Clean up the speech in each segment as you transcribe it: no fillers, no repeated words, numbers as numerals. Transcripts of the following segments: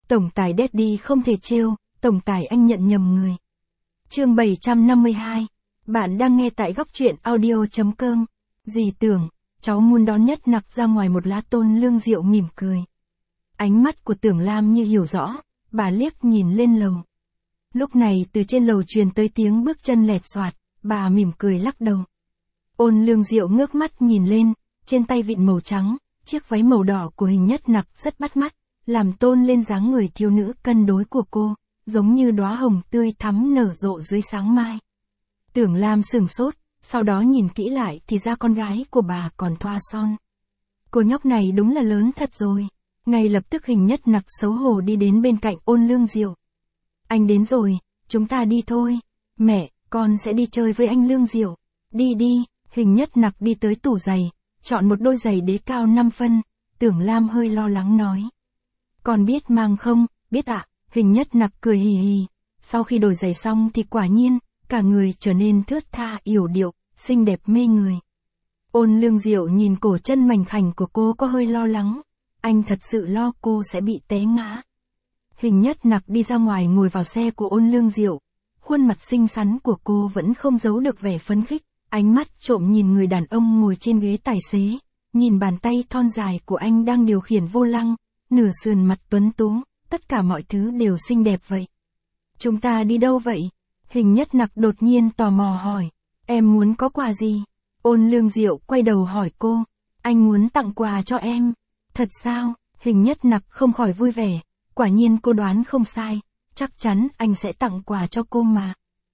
Tổng tài Daddy không thể trêu, tổng tài anh nhận nhầm người. Chương 752. Bạn đang nghe tại góc truyện audio.com. Dì tưởng, cháu muốn đón Nhất Nặc ra ngoài một lát. Tôn Lương Diệu mỉm cười. Ánh mắt của Tưởng Lam như hiểu rõ, bà liếc nhìn lên lầu. Lúc này từ trên lầu truyền tới tiếng bước chân lẹt xoạt, bà mỉm cười lắc đầu. Ôn Lương Diệu ngước mắt nhìn lên, trên tay vịn màu trắng, chiếc váy màu đỏ của Hình Nhất Nặc rất bắt mắt, làm tôn lên dáng người thiếu nữ cân đối của cô, giống như đóa hồng tươi thắm nở rộ dưới sáng mai. Tưởng Lam sửng sốt, sau đó nhìn kỹ lại thì ra con gái của bà còn thoa son. Cô nhóc này đúng là lớn thật rồi. Ngay lập tức Hình Nhất Nặc xấu hổ đi đến bên cạnh Ôn Lương Diệu. Anh đến rồi, chúng ta đi thôi. Mẹ, con sẽ đi chơi với anh Lương Diệu. Đi đi. Hình Nhất Nặc đi tới tủ giày, chọn một đôi giày đế cao 5 phân. Tưởng Lam hơi lo lắng nói. Con biết mang không? Biết ạ. Hình Nhất Nặc cười hì hì. Sau khi đổi giày xong thì quả nhiên, cả người trở nên thướt tha yểu điệu, xinh đẹp mê người. Ôn Lương Diệu nhìn cổ chân mảnh khảnh của cô có hơi lo lắng. Anh thật sự lo cô sẽ bị té ngã. Hình Nhất Nặc đi ra ngoài ngồi vào xe của Ôn Lương Diệu. Khuôn mặt xinh xắn của cô vẫn không giấu được vẻ phấn khích. Ánh mắt trộm nhìn người đàn ông ngồi trên ghế tài xế. Nhìn bàn tay thon dài của anh đang điều khiển vô lăng. Nửa sườn mặt tuấn tú. Tất cả mọi thứ đều xinh đẹp vậy. Chúng ta đi đâu vậy? Hình Nhất Nặc đột nhiên tò mò hỏi. Em muốn có quà gì? Ôn Lương Diệu quay đầu hỏi cô. Anh muốn tặng quà cho em. Thật sao? Hình Nhất Nặc không khỏi vui vẻ. Quả nhiên cô đoán không sai. Chắc chắn anh sẽ tặng quà cho cô mà.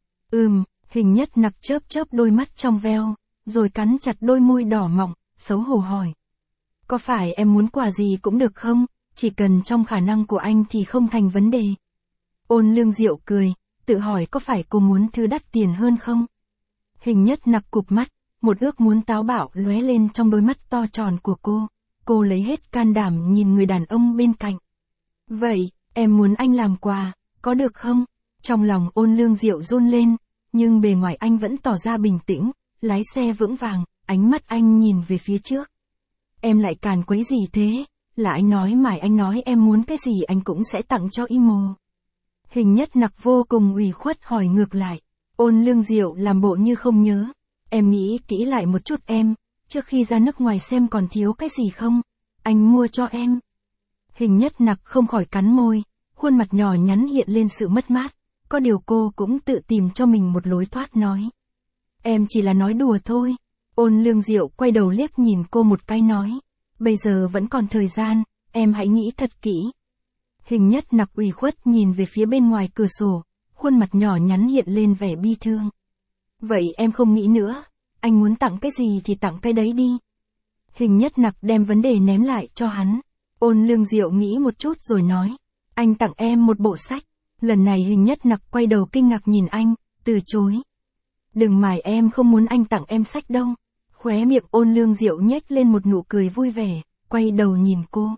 Hình Nhất Nặc chớp đôi mắt trong veo, rồi cắn chặt đôi môi đỏ mọng, xấu hổ hỏi. Có phải em muốn quà gì cũng được không? Chỉ cần trong khả năng của anh thì không thành vấn đề. Ôn Lương Diệu cười, tự hỏi có phải cô muốn thứ đắt tiền hơn không? Hình Nhất Nặc cụp mắt, một ước muốn táo bạo lóe lên trong đôi mắt to tròn của cô. Cô lấy hết can đảm nhìn người đàn ông bên cạnh. Vậy, em muốn anh làm quà, có được không? Trong lòng Ôn Lương Diệu run lên, nhưng bề ngoài anh vẫn tỏ ra bình tĩnh, lái xe vững vàng, ánh mắt anh nhìn về phía trước. Em lại càn quấy gì thế? Là anh nói mải, anh nói em muốn cái gì anh cũng sẽ tặng cho Imo. Hình Nhất Nặc vô cùng ủy khuất hỏi ngược lại. Ôn Lương Diệu làm bộ như không nhớ. Em nghĩ kỹ lại một chút em, trước khi ra nước ngoài xem còn thiếu cái gì không? Anh mua cho em. Hình Nhất Nặc không khỏi cắn môi, khuôn mặt nhỏ nhắn hiện lên sự mất mát. Có điều cô cũng tự tìm cho mình một lối thoát nói. Em chỉ là nói đùa thôi. Ôn Lương Diệu quay đầu liếc nhìn cô một cái nói. Bây giờ vẫn còn thời gian, em hãy nghĩ thật kỹ. Hình Nhất Nặc ủy khuất nhìn về phía bên ngoài cửa sổ, khuôn mặt nhỏ nhắn hiện lên vẻ bi thương. Vậy em không nghĩ nữa, anh muốn tặng cái gì thì tặng cái đấy đi. Hình Nhất Nặc đem vấn đề ném lại cho hắn. Ôn Lương Diệu nghĩ một chút rồi nói. Anh tặng em một bộ sách. Lần này Hình Nhất Nặc quay đầu kinh ngạc nhìn anh, từ chối. Đừng mải, em không muốn anh tặng em sách đâu. Khóe miệng Ôn Lương Diệu nhếch lên một nụ cười vui vẻ, quay đầu nhìn cô.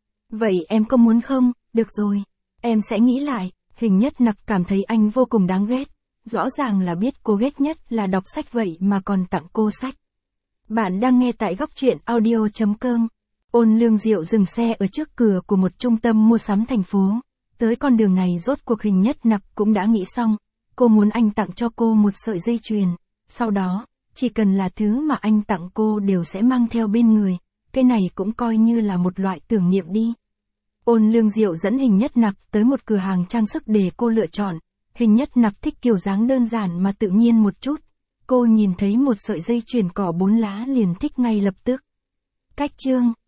Vậy em có muốn không? Được rồi, em sẽ nghĩ lại. Hình Nhất Nặc cảm thấy anh vô cùng đáng ghét. Rõ ràng là biết cô ghét nhất là đọc sách vậy mà còn tặng cô sách. Bạn đang nghe tại góc truyện audio.com. Ôn Lương Diệu dừng xe ở trước cửa của một trung tâm mua sắm thành phố. Tới con đường này rốt cuộc Hình Nhất Nặc cũng đã nghĩ xong. Cô muốn anh tặng cho cô một sợi dây chuyền. Sau đó, chỉ cần là thứ mà anh tặng cô đều sẽ mang theo bên người. Cái này cũng coi như là một loại tưởng niệm đi. Ôn Lương Diệu dẫn Hình Nhất Nặc tới một cửa hàng trang sức để cô lựa chọn. Hình Nhất Nặc thích kiểu dáng đơn giản mà tự nhiên một chút. Cô nhìn thấy một sợi dây chuyền cỏ 4 lá liền thích ngay lập tức. Cách chương